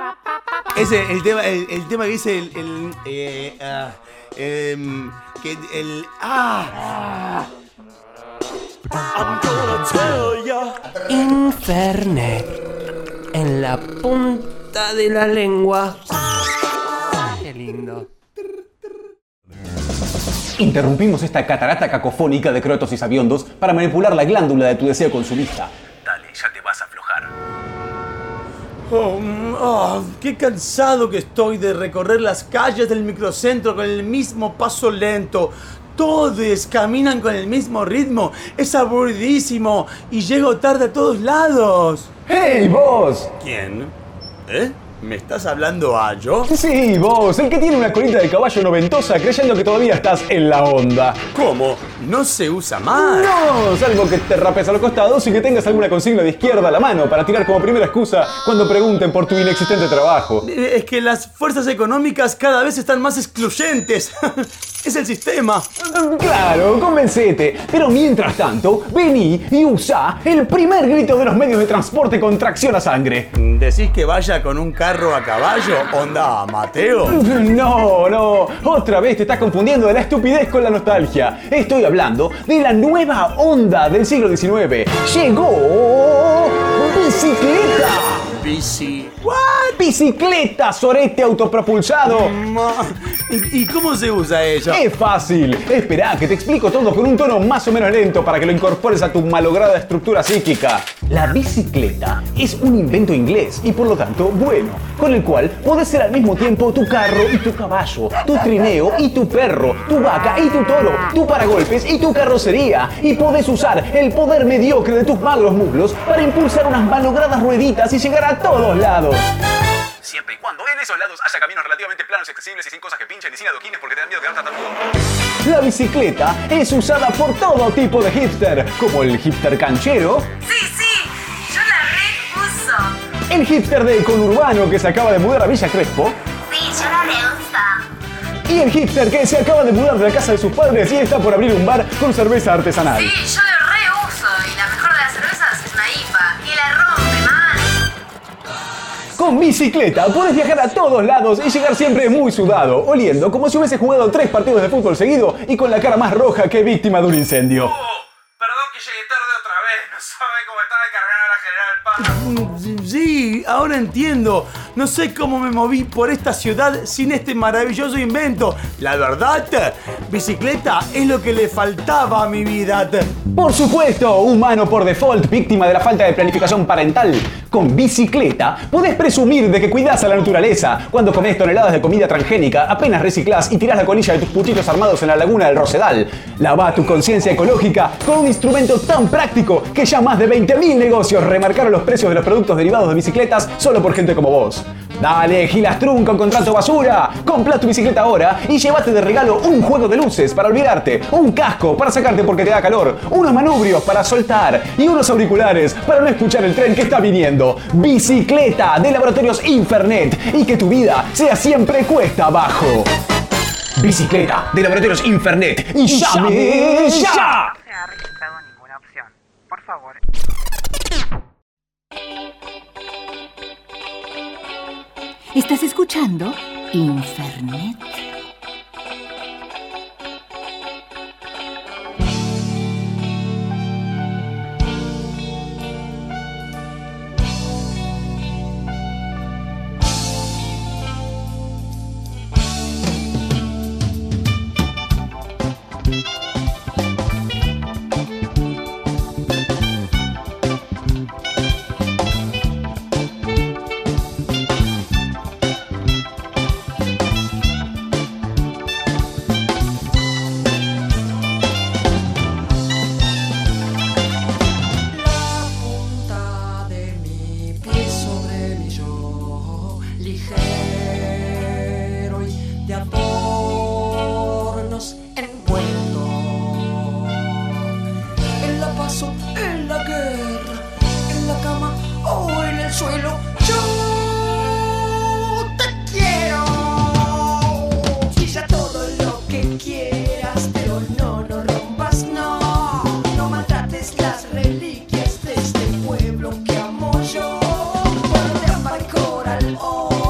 Ese, el tema que dice Infernet. En la punta de la lengua. Qué lindo. Interrumpimos esta catarata cacofónica de crotos y sabiondos para manipular la glándula de tu deseo consumista. Dale, ya te vas a aflojar. Qué cansado que estoy de recorrer las calles del microcentro con el mismo paso lento. Todos caminan con el mismo ritmo. Es aburridísimo y llego tarde a todos lados. ¡Hey, vos! ¿Quién? ¿Me estás hablando a yo? Sí, vos, el que tiene una colita de caballo noventosa creyendo que todavía estás en la onda. ¿Cómo? ¿No se usa más? No, salvo que te rapes a los costados y que tengas alguna consigna de izquierda a la mano para tirar como primera excusa cuando pregunten por tu inexistente trabajo. Es que las fuerzas económicas cada vez están más excluyentes. Es el sistema. Claro, convencete. Pero mientras tanto, vení y usá el primer grito de los medios de transporte con tracción a sangre. ¿Decís que vaya con un carro a caballo? ¿Onda Mateo? No. Otra vez te estás confundiendo de la estupidez con la nostalgia. Estoy hablando de la nueva onda del siglo XIX. ¡Llegó! ¡Bicicleta! ¡Bicicleta, sorete autopropulsado! ¿Y cómo se usa ella? Es fácil. Esperá, que te explico todo con un tono más o menos lento para que lo incorpores a tu malograda estructura psíquica. La bicicleta es un invento inglés y por lo tanto bueno, con el cual podés ser al mismo tiempo tu carro y tu caballo, tu trineo y tu perro, tu vaca y tu toro, tu paragolpes y tu carrocería. Y podés usar el poder mediocre de tus magros muslos para impulsar unas malogradas rueditas y llegar a todos lados. Siempre y cuando en esos lados haya caminos relativamente planos, accesibles y sin cosas que pinchen y sin adoquines porque te dan miedo quedarte tartamudo. La bicicleta es usada por todo tipo de hipster, como el hipster canchero. Sí, yo la reuso. El hipster de conurbano que se acaba de mudar a Villa Crespo. Sí, yo la reuso. Y el hipster que se acaba de mudar de la casa de sus padres y está por abrir un bar con cerveza artesanal. Sí, yo lo reuso. Y la mejor de las cervezas es una IPA. Y la rompe, man. Con bicicleta podés viajar a todos lados y llegar siempre muy sudado, oliendo como si hubiese jugado 3 partidos de fútbol seguido y con la cara más roja que víctima de un incendio. Perdón que llegué tarde otra vez. No sabe cómo está de cargar a General Paz. Sí, ahora entiendo. No sé cómo me moví por esta ciudad sin este maravilloso invento. La verdad, bicicleta es lo que le faltaba a mi vida. Por supuesto, humano por default, víctima de la falta de planificación parental. Con bicicleta podés presumir de que cuidás a la naturaleza. Cuando comés toneladas de comida transgénica, apenas reciclás y tirás la colilla de tus puchitos armados en la laguna del Rosedal. Lavá tu conciencia ecológica con un instrumento tan práctico que ya más de 20.000 negocios remarcaron los precios de los productos derivados de bicicletas solo por gente como vos. Dale, gilastrún con contrato basura. Comprá tu bicicleta ahora y llévate de regalo un juego de luces para olvidarte, un casco para sacarte porque te da calor, unos manubrios para soltar y unos auriculares para no escuchar el tren que está viniendo. Bicicleta de Laboratorios Infernet y que tu vida sea siempre cuesta abajo. Bicicleta de Laboratorios Infernet y llame ya. No se ha registrado ninguna opción. Por favor. ¿Estás escuchando? Infernet. Reliquias de este pueblo que amo yo. Cuando te ama el coral, oh.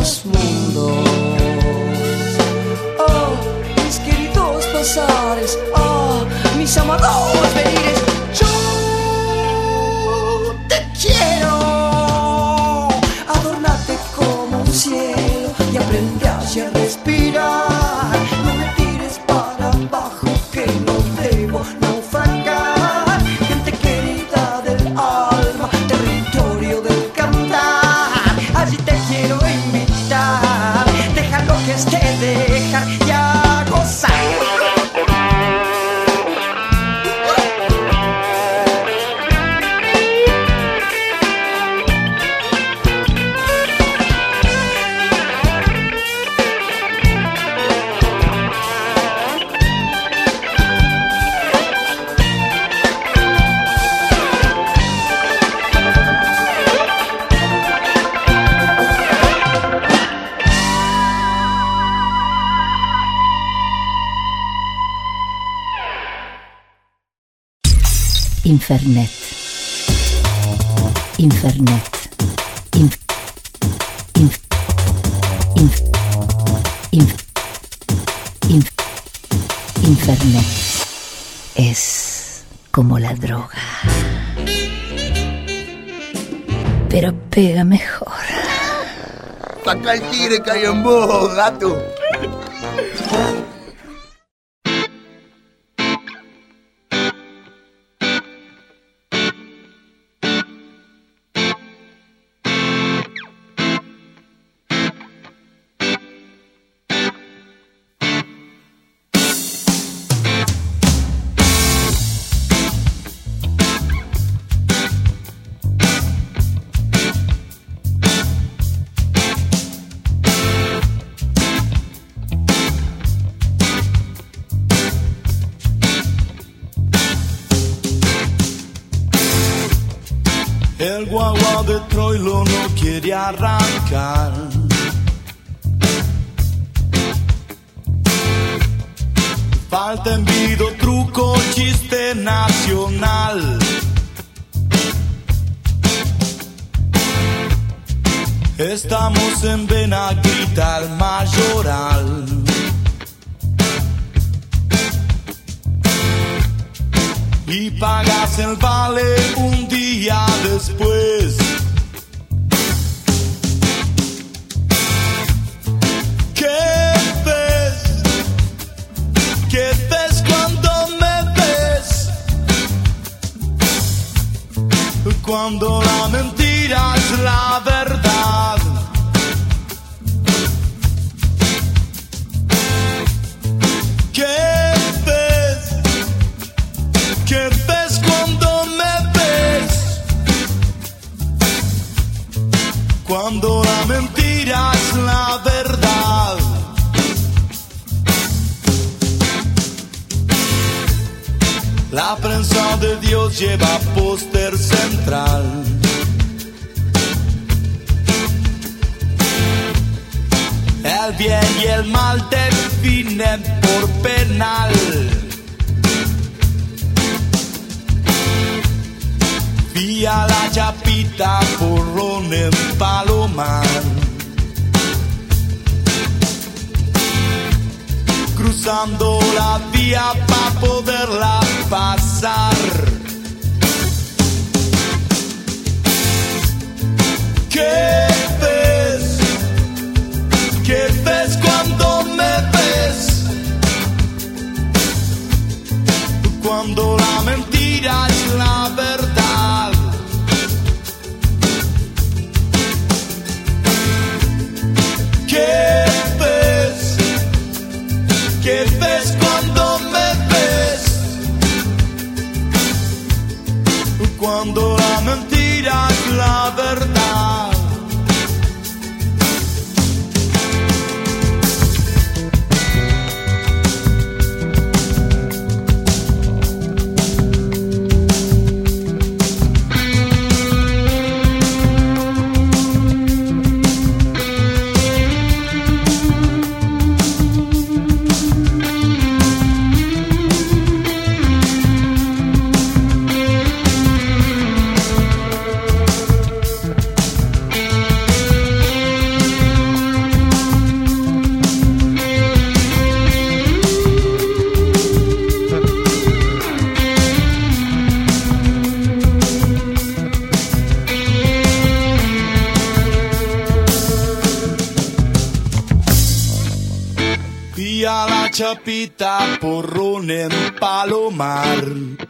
los mundos. Oh, mis queridos bazares, oh, mis amados venires, yo te quiero. Adornate como un cielo y aprende así a respirar. No me tires para abajo que no debo naufragar. Gente querida del alma, territorio del cantar. Allí te quiero invitar. Deja lo que esté, dejar ya gozar. Infernet. Infernet. Infernet es como la droga, pero pega mejor. Saca el tigre que hay en vos, gato. El guagua de Troilo no quiere arrancar. Falta envido, truco, chiste nacional. Estamos en Benaguita, el Mayoral. Y pagas el vale un día después. ¿Qué ves? ¿Qué ves cuando me ves? Cuando la mentira es la verdad. ¿Qué ves? ¿Qué ves cuando me ves? Cuando la mentira es la verdad. La prensa de Dios lleva póster central. El bien y el mal definen por penal. Vía la chapita, porrón en Palomar. Cruzando la vía para poderla pasar. ¿Qué ves? ¿Qué ves cuando me ves? Cuando la mentira es la verdad. ¿Qué ves? ¿Qué ves cuando me ves? chapita, porrón en Palomar.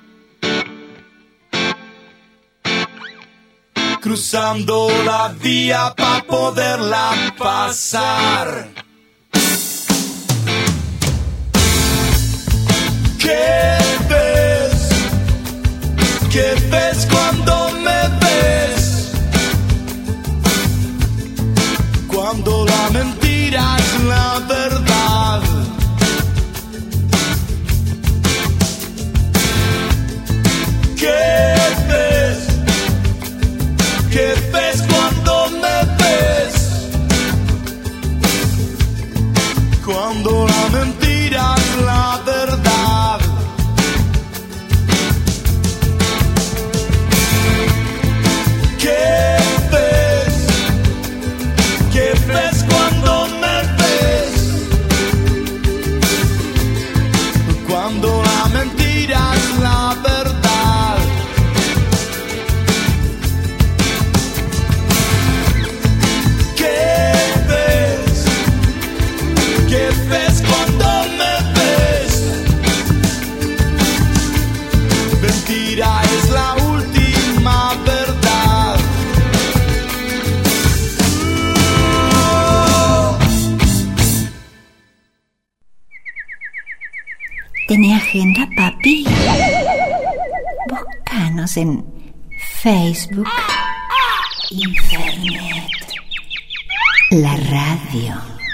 Cruzando la vía pa' poderla pasar. ¿Qué ves? ¿Qué ves cuando me ves? Cuando la mentira es la verdad. ¿Qué ves? ¿Qué ves cuando me ves? Cuando la mentira es la verdad. ¿Qué ves? ¿Qué ves cuando me ves? Cuando la mentira es la verdad. ¿Qué ves? ¿Qué ves cuando me ves? Mentira es la última verdad. ¿Tenés agenda, papi? Búscanos en Facebook, Internet, la radio.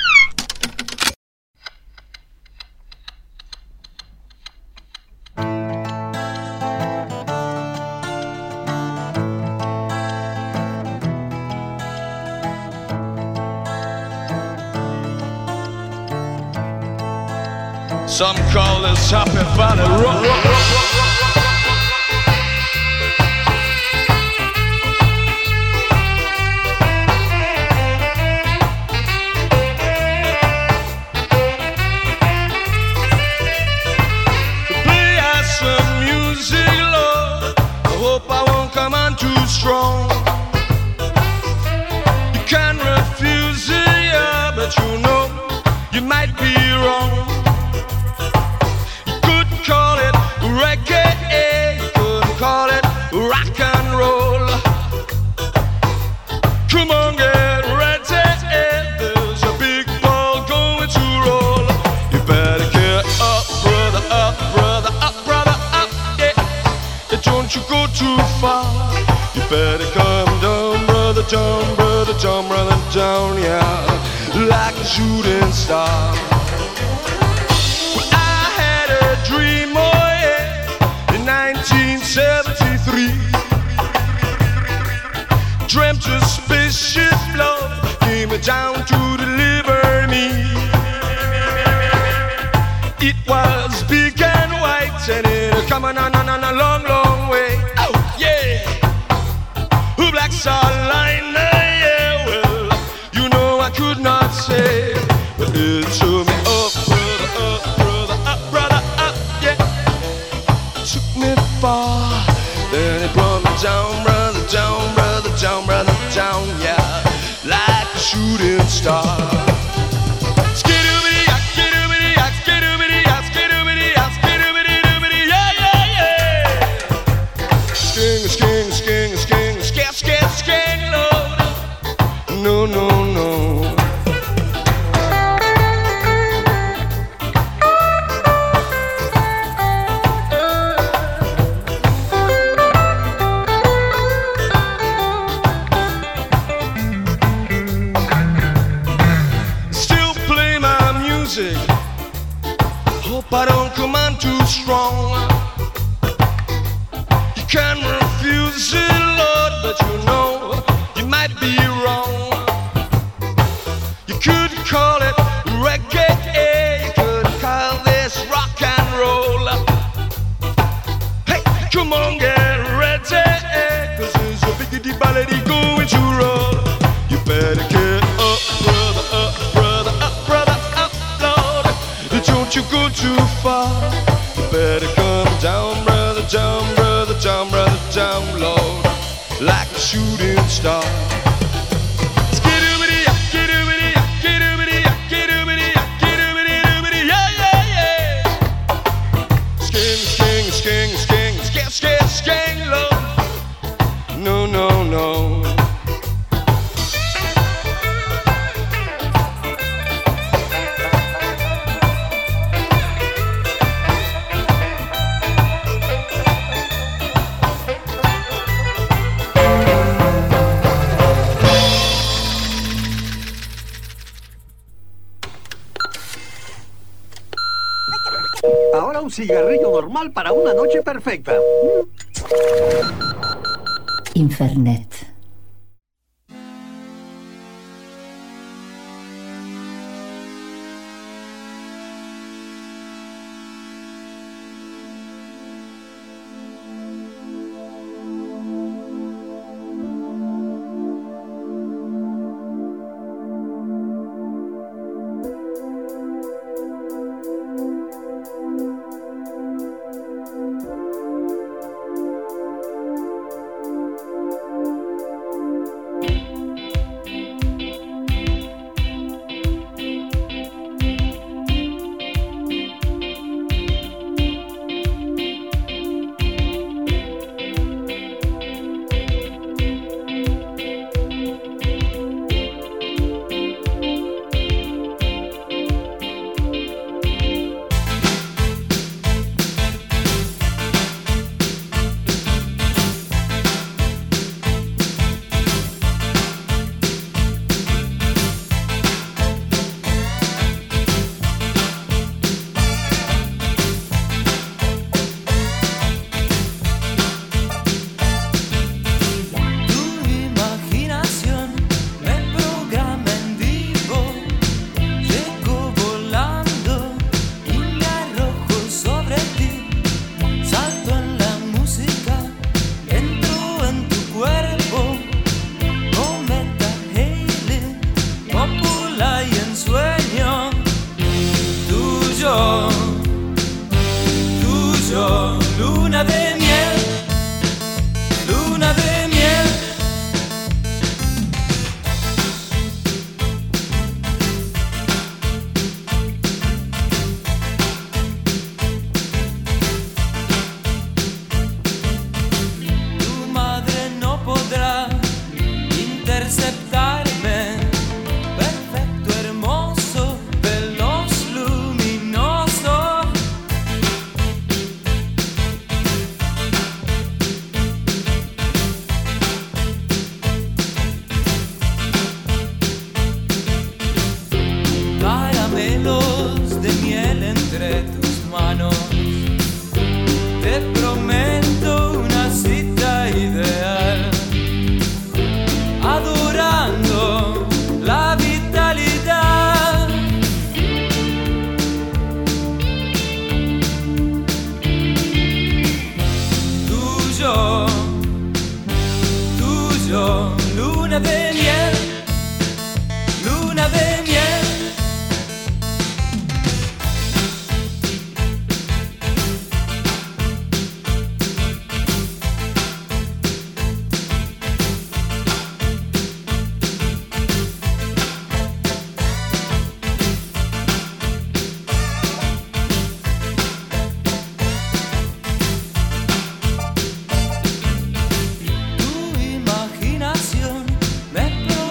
Some call this Happy Valley Rock. Play us some music, Lord. I hope I won't come on too strong. You can't refuse it, yeah, but you know you might be wrong. Call it reggae, you couldn't call it rock and roll. Come on, get ready, there's a big ball going to roll. You better get up, brother, up, brother, up, brother, up, yeah. Don't you go too far. You better come down, brother, down, brother, down, brother, down, yeah. Like a shooting star. Dream, oh yeah, in 1973. Dreamt a spaceship, love, came down to deliver me. It was big and white, and it coming on a long, long way. Oh yeah, Black Starliner, yeah. Well, you know I could not say, but it took me up, brother, up, brother, up, yeah. Took me far, then it brought me down, brother, down, brother, down, brother, down, yeah, like a shooting star. No, no, no. Still play my music. Hope I don't come on too strong. You can't refuse it, Lord, but you know you might be wrong. You could call it reggae, you could call this rock and roll. Hey, come on, get ready, 'cause there's a biggity ballady going to roll. You better get up, brother, up, brother, up, brother, up, Lord. Don't you go too far. You better come down, brother, down, brother, down, brother, down, Lord, like a shooting star. un cigarrillo normal para una noche perfecta. Infernet. Luna de miel, luna de miel. Tu madre no podrá interceptarme. Perfecto, hermoso, veloz, luminoso. Caramelos de miel entre tus manos. Te prometo una cita ideal, adorando la vitalidad. Tuyo, tuyo, luna de miel, luna de miel. Tu imaginación me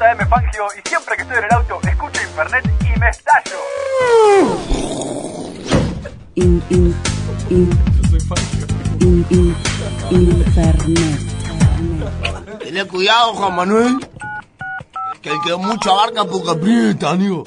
JM Fangio y siempre que estoy en el auto escucho Infernet y me estallo. Infernet. Tené cuidado, Juan Manuel, que el que mucho abarca poco aprieta, amigo.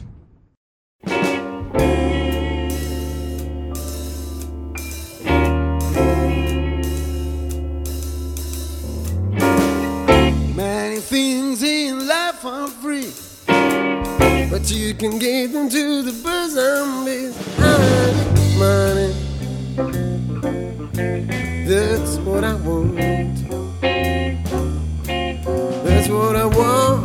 Many things in life are free, but you can give them to the birds and bees. Money, that's what I want. That's what I want.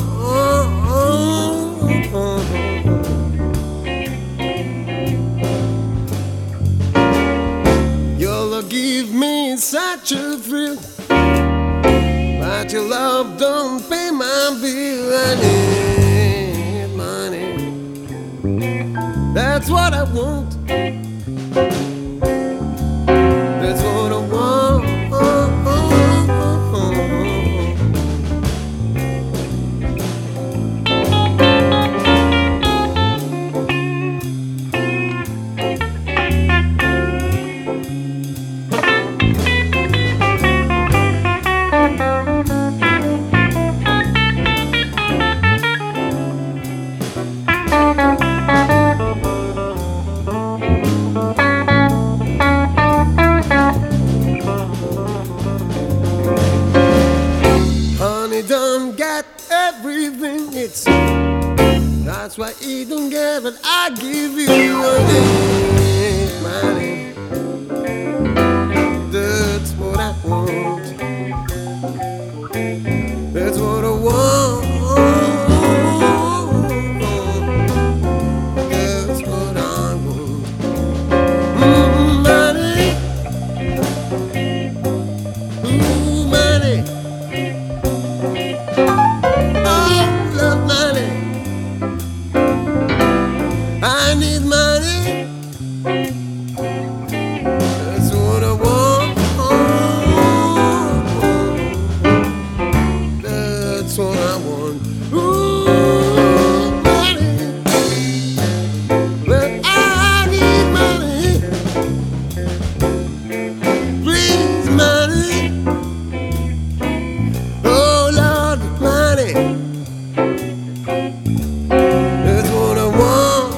Your love give me such a thrill, but your love don't pay my bill. I need money. That's what I want. That's what I want. Don't get everything it's. That's why he don't get what I give you. Money. That's what I want. That's what I want. That's what I want. Money. Ooh, money. I need money. That's what I want. That's what I want. Ooh, money. But I need money. Please, money. Oh, Lord, money. That's what I want.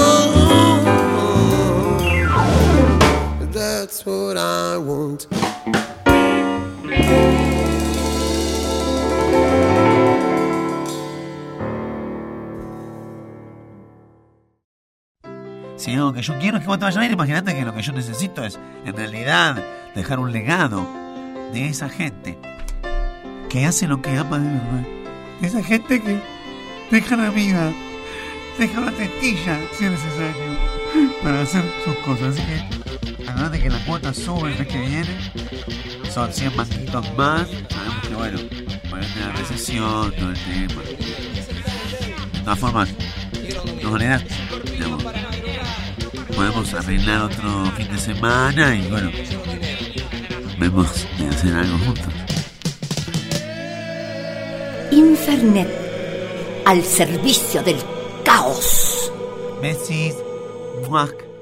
That's what I want. Si hay algo que yo quiero es que vos te vayas a ir, imagínate que lo que yo necesito es, en realidad, dejar un legado de esa gente que hace lo que ama de verdad. De esa gente que deja la vida, deja la testilla, si es necesario, para hacer sus cosas. Así que, además de que la cuota sube el mes que viene, son 100 manguitos más. Sabemos que, bueno, por el tema de la recesión, todo el tema. De todas formas, de manera, digamos, podemos arreglar otro fin de semana y, bueno, vemos de hacer algo juntos. Infernet, al servicio del caos. Besis. Muac.